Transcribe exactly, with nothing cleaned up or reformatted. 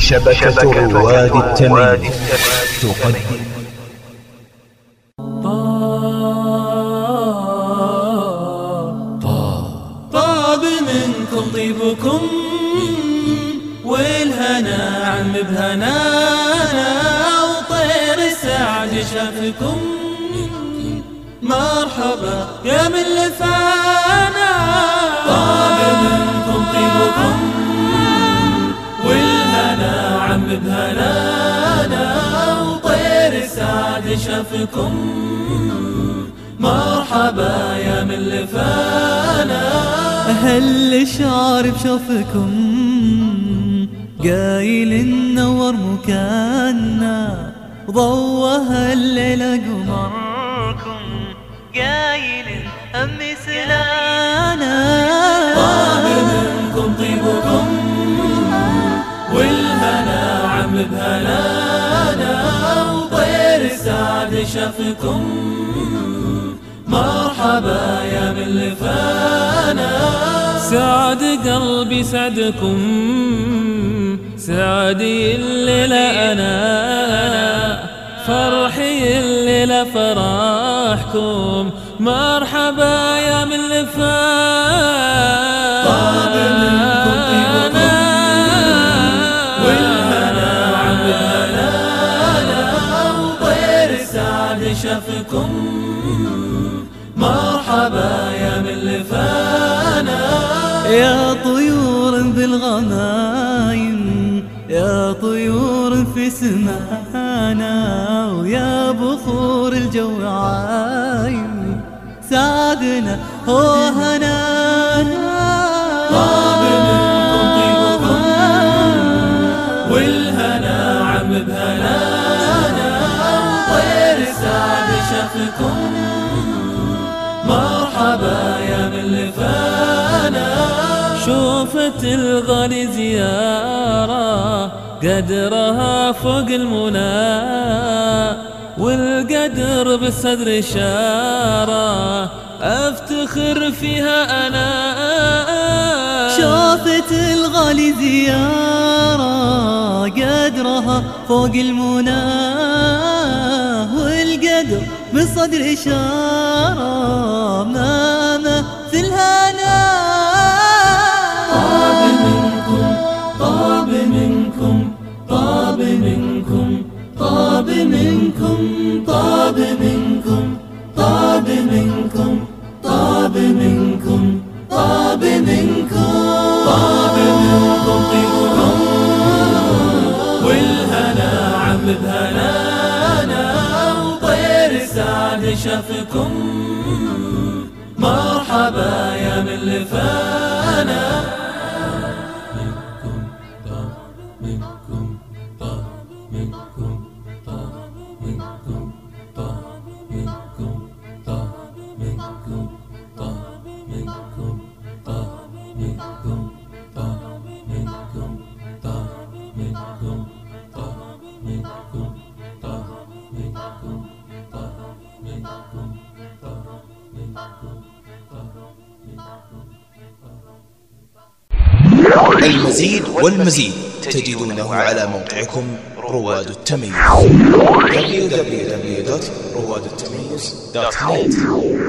شبكة رواد التمييز تقدم طاب منكم طيبكم والهنا عم بهنانا وطير السعد شافكم مرحبا يا من لفانا. طاب منكم طيبكم والهنا عم بهنانا وطير السعد شافكم مرحبا يا من لفانا. أهل شعر بشوفكم قايل نور مكاننا ضوها الليلة قمركم قايل أمي سلانا. طاب منكم طيبكم والهنا عم بهنانا وطير السعد شافكم مرحبا يا من لفانا. سعد قلبي سعدكم سعدي الليلة أنا فرحي الليلة فرحكم مرحبا يا من لفانا. طاب منكم طيبكم والهنا عم بهنانا وطير السعد شافكم مرحبا يا من لفانا. يا طيور بالغمايم يا طيور في سمانا ويا بخور الجو عايم سعدنا هو هنانا. طاب منكم طيبكم والهنا عم بهنانا وطير السعد شافكم مرحبا يا من لفانا. شوفت الغالي زيارة قدرها فوق المنى والقدر بالصدر إشارة أفتخر فيها أنا. شوفت الغالي زيارة قدرها فوق المنى والقدر بالصدر إشارة ما مثلها أنا. طاب منكم طاب منكم طاب منكم طاب منكم طاب منكم طاب منكم طاب منكم طاب منكم طاب منكم طيبكم والهنا عم بهنانا وطير السعد شافكم مرحبا يا من لفانا. المزيد والمزيد تجدونه على موقعكم رواد التمييز دبليو دبليو دبليو دوت رواد التمييز دوت نت.